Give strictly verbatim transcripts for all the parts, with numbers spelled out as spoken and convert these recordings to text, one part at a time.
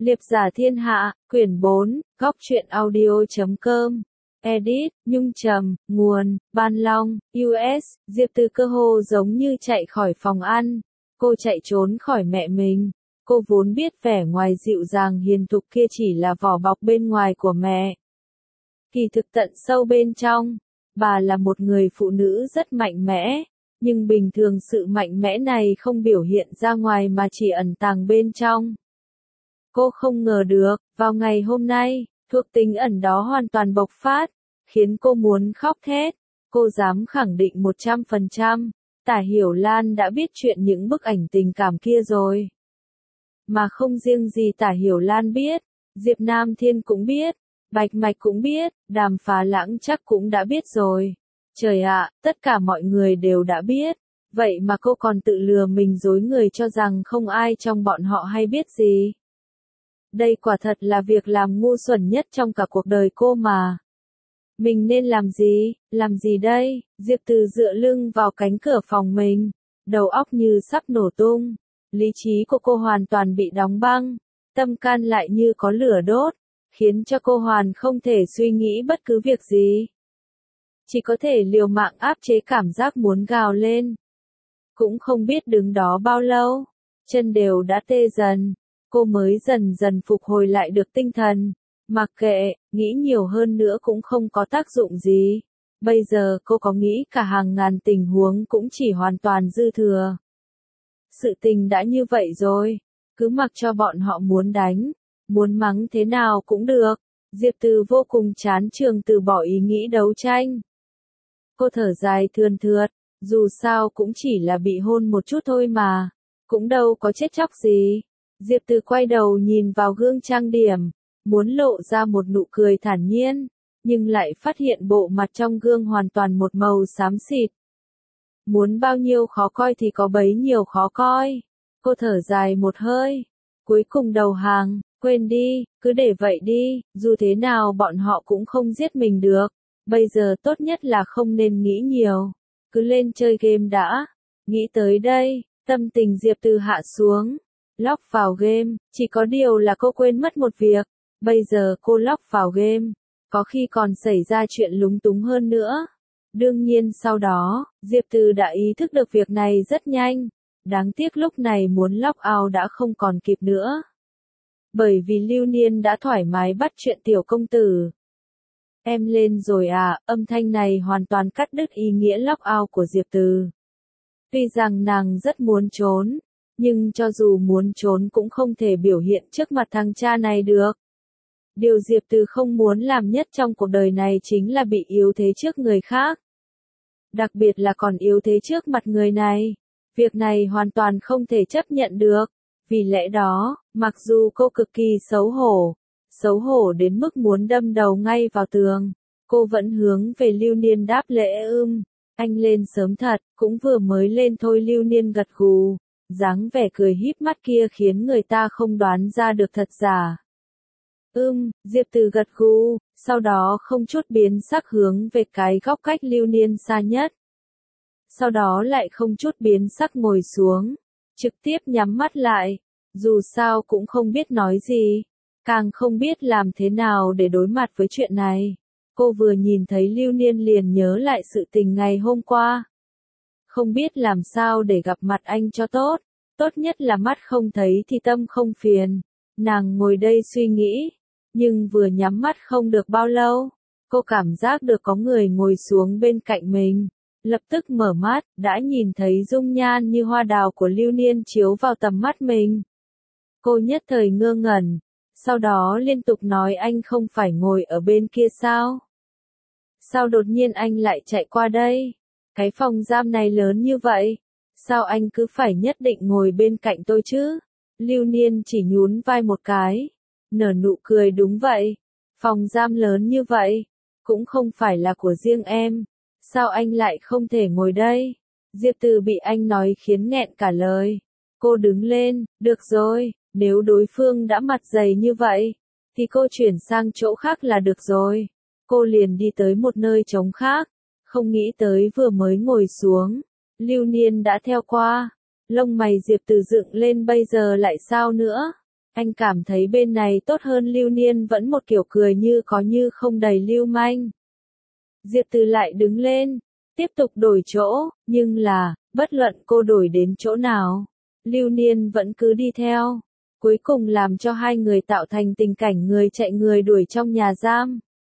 Liệp giả thiên hạ, quyển bốn, góc truyện audio chấm com. Edit, Nhung Trầm, nguồn, Ban Long, u ét, Diệp Từ cơ hồ giống như chạy khỏi phòng ăn. Cô chạy trốn khỏi mẹ mình. Cô vốn biết vẻ ngoài dịu dàng hiền thục kia chỉ là vỏ bọc bên ngoài của mẹ. Kỳ thực tận sâu bên trong, bà là một người phụ nữ rất mạnh mẽ. Nhưng bình thường sự mạnh mẽ này không biểu hiện ra ngoài mà chỉ ẩn tàng bên trong. Cô không ngờ được, vào ngày hôm nay, thuộc tính ẩn đó hoàn toàn bộc phát, khiến cô muốn khóc thét. Cô dám khẳng định một trăm phần trăm, Tả Hiểu Lan đã biết chuyện những bức ảnh tình cảm kia rồi. Mà không riêng gì Tả Hiểu Lan biết, Diệp Nam Thiên cũng biết, Bạch Mạch cũng biết, Đàm Phá Lãng chắc cũng đã biết rồi. Trời ạ, tất cả mọi người đều đã biết, vậy mà cô còn tự lừa mình dối người cho rằng không ai trong bọn họ hay biết gì. Đây quả thật là việc làm ngu xuẩn nhất trong cả cuộc đời cô mà. Mình nên làm gì, làm gì đây? Diệp Từ dựa lưng vào cánh cửa phòng mình, đầu óc như sắp nổ tung. Lý trí của cô hoàn toàn bị đóng băng, tâm can lại như có lửa đốt, khiến cho cô hoàn không thể suy nghĩ bất cứ việc gì. Chỉ có thể liều mạng áp chế cảm giác muốn gào lên. Cũng không biết đứng đó bao lâu, chân đều đã tê dần. Cô mới dần dần phục hồi lại được tinh thần. Mặc kệ, nghĩ nhiều hơn nữa cũng không có tác dụng gì. Bây giờ cô có nghĩ cả hàng ngàn tình huống cũng chỉ hoàn toàn dư thừa. Sự tình đã như vậy rồi, cứ mặc cho bọn họ muốn đánh, muốn mắng thế nào cũng được. Diệp Từ vô cùng chán chường từ bỏ ý nghĩ đấu tranh. Cô thở dài thườn thượt, dù sao cũng chỉ là bị hôn một chút thôi mà, cũng đâu có chết chóc gì. Diệp Từ quay đầu nhìn vào gương trang điểm, muốn lộ ra một nụ cười thản nhiên, nhưng lại phát hiện bộ mặt trong gương hoàn toàn một màu xám xịt. Muốn bao nhiêu khó coi thì có bấy nhiêu khó coi. Cô thở dài một hơi, cuối cùng đầu hàng, quên đi, cứ để vậy đi, dù thế nào bọn họ cũng không giết mình được. Bây giờ tốt nhất là không nên nghĩ nhiều, cứ lên chơi game đã. Nghĩ tới đây, tâm tình Diệp Từ hạ xuống. Log vào game, chỉ có điều là cô quên mất một việc. Bây giờ cô log vào game, có khi còn xảy ra chuyện lúng túng hơn nữa. Đương nhiên sau đó, Diệp Từ đã ý thức được việc này rất nhanh. Đáng tiếc lúc này muốn log out đã không còn kịp nữa. Bởi vì Lưu Niên đã thoải mái bắt chuyện tiểu công tử. Em lên rồi à, âm thanh này hoàn toàn cắt đứt ý nghĩa log out của Diệp Từ. Tuy rằng nàng rất muốn trốn, nhưng cho dù muốn trốn cũng không thể biểu hiện trước mặt thằng cha này được. Điều Diệp Từ không muốn làm nhất trong cuộc đời này chính là bị yếu thế trước người khác. Đặc biệt là còn yếu thế trước mặt người này. Việc này hoàn toàn không thể chấp nhận được. Vì lẽ đó, mặc dù cô cực kỳ xấu hổ, xấu hổ đến mức muốn đâm đầu ngay vào tường, cô vẫn hướng về Lưu Niên đáp lễ ưm. Anh lên sớm thật, cũng vừa mới lên thôi. Lưu Niên gật gù. Dáng vẻ cười híp mắt kia khiến người ta không đoán ra được thật giả. Ưm, Diệp Từ gật gù, sau đó không chút biến sắc hướng về cái góc cách Lưu Niên xa nhất. Sau đó lại không chút biến sắc ngồi xuống, trực tiếp nhắm mắt lại, dù sao cũng không biết nói gì, càng không biết làm thế nào để đối mặt với chuyện này. Cô vừa nhìn thấy Lưu Niên liền nhớ lại sự tình ngày hôm qua. Không biết làm sao để gặp mặt anh cho tốt, tốt nhất là mắt không thấy thì tâm không phiền. Nàng ngồi đây suy nghĩ, nhưng vừa nhắm mắt không được bao lâu, cô cảm giác được có người ngồi xuống bên cạnh mình. Lập tức mở mắt, đã nhìn thấy dung nhan như hoa đào của Lưu Niên chiếu vào tầm mắt mình. Cô nhất thời ngơ ngẩn, sau đó liên tục nói anh không phải ngồi ở bên kia sao? Sao đột nhiên anh lại chạy qua đây? Cái phòng giam này lớn như vậy, sao anh cứ phải nhất định ngồi bên cạnh tôi chứ? Lưu Niên chỉ nhún vai một cái, nở nụ cười đúng vậy, phòng giam lớn như vậy, cũng không phải là của riêng em, sao anh lại không thể ngồi đây? Diệp Từ bị anh nói khiến nghẹn cả lời. Cô đứng lên, được rồi, nếu đối phương đã mặt dày như vậy, thì cô chuyển sang chỗ khác là được rồi. Cô liền đi tới một nơi trống khác. Không nghĩ tới vừa mới ngồi xuống, Lưu Niên đã theo qua. Lông mày Diệp Từ dựng lên, bây giờ lại sao nữa? Anh cảm thấy bên này tốt hơn. Lưu Niên vẫn một kiểu cười như có như không đầy lưu manh. Diệp Từ lại đứng lên, tiếp tục đổi chỗ, nhưng là, bất luận cô đổi đến chỗ nào, Lưu Niên vẫn cứ đi theo, cuối cùng làm cho hai người tạo thành tình cảnh người chạy người đuổi trong nhà giam.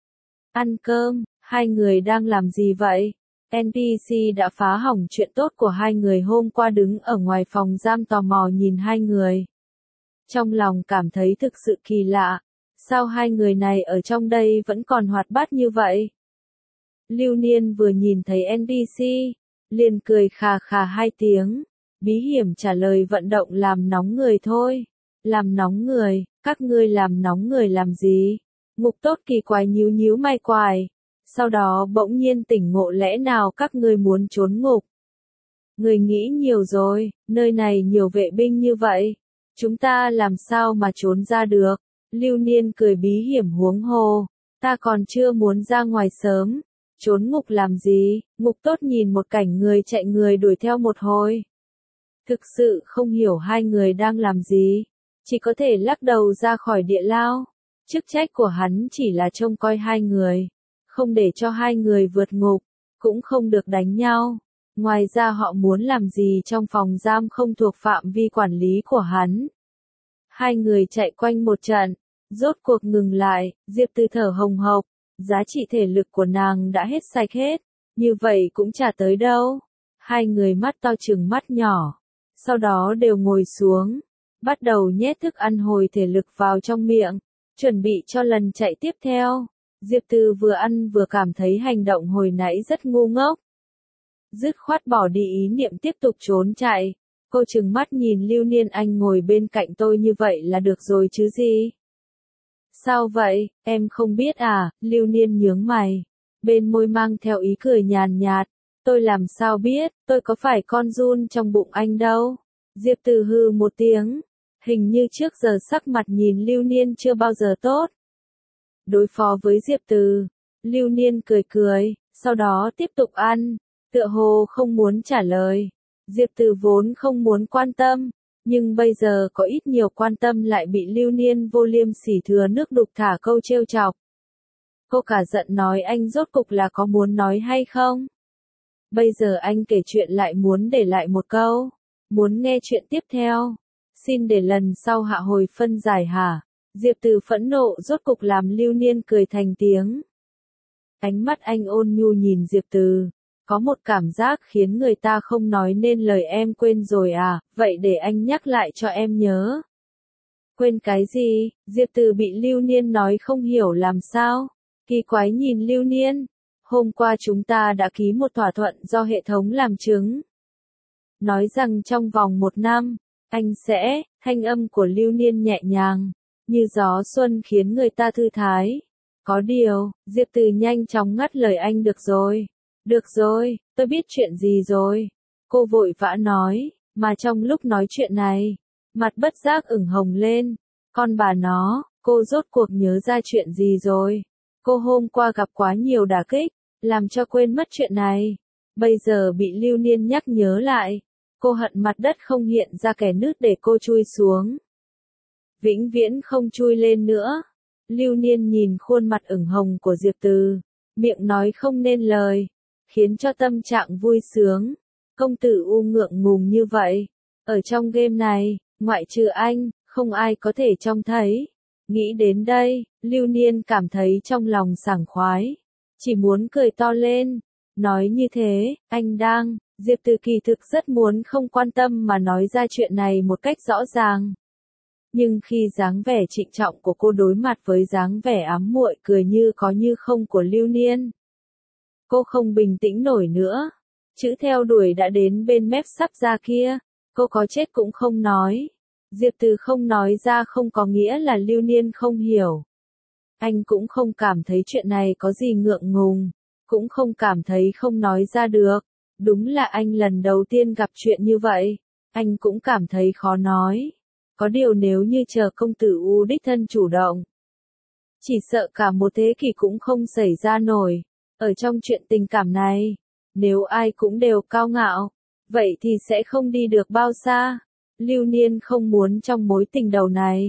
Ăn cơm, hai người đang làm gì vậy? en pê xê đã phá hỏng chuyện tốt của hai người hôm qua, đứng ở ngoài phòng giam tò mò nhìn hai người. Trong lòng cảm thấy thực sự kỳ lạ, sao hai người này ở trong đây vẫn còn hoạt bát như vậy? Lưu Niên vừa nhìn thấy en pê xê, liền cười khà khà hai tiếng, bí hiểm trả lời vận động làm nóng người thôi. Làm nóng người, các ngươi làm nóng người làm gì? Ngục Tốt kỳ quái nhíu nhíu mày quài, sau đó bỗng nhiên tỉnh ngộ, lẽ nào các ngươi muốn trốn ngục? Người nghĩ nhiều rồi, nơi này nhiều vệ binh như vậy, chúng ta làm sao mà trốn ra được? Lưu Niên cười bí hiểm, huống hồ, ta còn chưa muốn ra ngoài sớm, trốn ngục làm gì? Ngục Tốt nhìn một cảnh người chạy người đuổi theo một hồi, thực sự không hiểu hai người đang làm gì, chỉ có thể lắc đầu ra khỏi địa lao. Chức trách của hắn chỉ là trông coi hai người, không để cho hai người vượt ngục, cũng không được đánh nhau. Ngoài ra họ muốn làm gì trong phòng giam không thuộc phạm vi quản lý của hắn. Hai người chạy quanh một trận, rốt cuộc ngừng lại. Diệp Từ thở hồng hộc, giá trị thể lực của nàng đã hết sạch hết, như vậy cũng chả tới đâu. Hai người mắt to trừng mắt nhỏ, sau đó đều ngồi xuống, bắt đầu nhét thức ăn hồi thể lực vào trong miệng, chuẩn bị cho lần chạy tiếp theo. Diệp Từ vừa ăn vừa cảm thấy hành động hồi nãy rất ngu ngốc, dứt khoát bỏ đi ý niệm tiếp tục trốn chạy. Cô trừng mắt nhìn Lưu Niên, anh ngồi bên cạnh tôi như vậy là được rồi chứ gì? Sao vậy, em không biết à? Lưu Niên nhướng mày, bên môi mang theo ý cười nhàn nhạt. Tôi làm sao biết, tôi có phải con giun trong bụng anh đâu. Diệp Từ hừ một tiếng, hình như trước giờ sắc mặt nhìn Lưu Niên chưa bao giờ tốt. Đối phó với Diệp Từ, Lưu Niên cười cười, sau đó tiếp tục ăn, tựa hồ không muốn trả lời. Diệp Từ vốn không muốn quan tâm, nhưng bây giờ có ít nhiều quan tâm lại bị Lưu Niên vô liêm sỉ thừa nước đục thả câu trêu chọc. Cô cả giận nói, anh rốt cục là có muốn nói hay không? Bây giờ anh kể chuyện lại muốn để lại một câu, muốn nghe chuyện tiếp theo, xin để lần sau hạ hồi phân giải hả? Diệp Từ phẫn nộ rốt cục làm Lưu Niên cười thành tiếng. Ánh mắt anh ôn nhu nhìn Diệp Từ, có một cảm giác khiến người ta không nói nên lời. Em quên rồi à, vậy để anh nhắc lại cho em nhớ. Quên cái gì? Diệp Từ bị Lưu Niên nói không hiểu làm sao, kỳ quái nhìn Lưu Niên. Hôm qua chúng ta đã ký một thỏa thuận do hệ thống làm chứng, nói rằng trong vòng một năm, anh sẽ, thanh âm của Lưu Niên nhẹ nhàng, như gió xuân khiến người ta thư thái. Có điều, Diệp Từ nhanh chóng ngắt lời anh, được rồi, được rồi, tôi biết chuyện gì rồi. Cô vội vã nói, mà trong lúc nói chuyện này, mặt bất giác ửng hồng lên. Con bà nó, cô rốt cuộc nhớ ra chuyện gì rồi? Cô hôm qua gặp quá nhiều đả kích, làm cho quên mất chuyện này. Bây giờ bị Lưu Niên nhắc nhớ lại, cô hận mặt đất không hiện ra kẻ nứt để cô chui xuống, vĩnh viễn không chui lên nữa. Lưu Niên nhìn khuôn mặt ửng hồng của Diệp Từ, miệng nói không nên lời, khiến cho tâm trạng vui sướng. Công tử U ngượng ngùng như vậy, ở trong game này, ngoại trừ anh, không ai có thể trông thấy. Nghĩ đến đây, Lưu Niên cảm thấy trong lòng sảng khoái, chỉ muốn cười to lên. Nói như thế, anh đang, Diệp Từ kỳ thực rất muốn không quan tâm mà nói ra chuyện này một cách rõ ràng. Nhưng khi dáng vẻ trịnh trọng của cô đối mặt với dáng vẻ ám muội cười như có như không của Lưu Niên, cô không bình tĩnh nổi nữa. Chữ theo đuổi đã đến bên mép sắp ra kia, cô có chết cũng không nói. Diệp Từ không nói ra không có nghĩa là Lưu Niên không hiểu. Anh cũng không cảm thấy chuyện này có gì ngượng ngùng, cũng không cảm thấy không nói ra được. Đúng là anh lần đầu tiên gặp chuyện như vậy, anh cũng cảm thấy khó nói. Có điều nếu như chờ công tử U đích thân chủ động, chỉ sợ cả một thế kỷ cũng không xảy ra nổi. Ở trong chuyện tình cảm này, nếu ai cũng đều cao ngạo, vậy thì sẽ không đi được bao xa. Lưu Niên không muốn trong mối tình đầu này,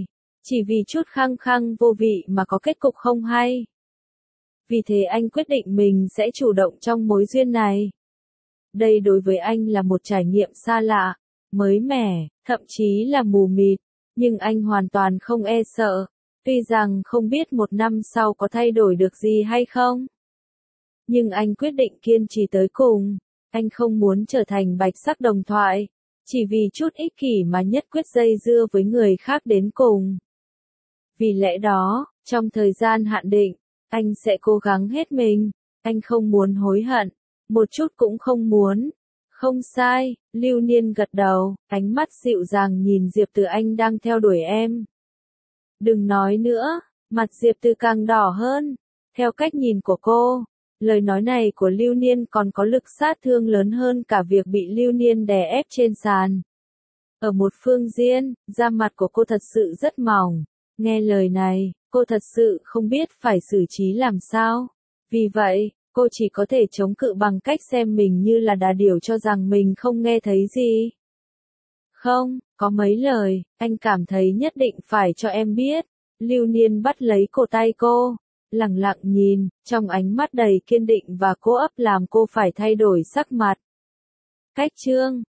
Chỉ vì chút khăng khăng vô vị mà có kết cục không hay. Vì thế anh quyết định mình sẽ chủ động trong mối duyên này. Đây đối với anh là một trải nghiệm xa lạ, mới mẻ, thậm chí là mù mịt, nhưng anh hoàn toàn không e sợ, tuy rằng không biết một năm sau có thay đổi được gì hay không. Nhưng anh quyết định kiên trì tới cùng, anh không muốn trở thành bạch sắc đồng thoại, chỉ vì chút ích kỷ mà nhất quyết dây dưa với người khác đến cùng. Vì lẽ đó, trong thời gian hạn định, anh sẽ cố gắng hết mình, anh không muốn hối hận, một chút cũng không muốn. Không sai, Lưu Niên gật đầu, ánh mắt dịu dàng nhìn Diệp Từ anh đang theo đuổi em. Đừng nói nữa, mặt Diệp Từ càng đỏ hơn. Theo cách nhìn của cô, lời nói này của Lưu Niên còn có lực sát thương lớn hơn cả việc bị Lưu Niên đè ép trên sàn. Ở một phương diện, da mặt của cô thật sự rất mỏng. Nghe lời này, cô thật sự không biết phải xử trí làm sao. Vì vậy, cô chỉ có thể chống cự bằng cách xem mình như là đà điểu cho rằng mình không nghe thấy gì. Không, có mấy lời, anh cảm thấy nhất định phải cho em biết. Lưu Niên bắt lấy cổ tay cô, lặng lặng nhìn, trong ánh mắt đầy kiên định và cố ấp làm cô phải thay đổi sắc mặt. Cách chương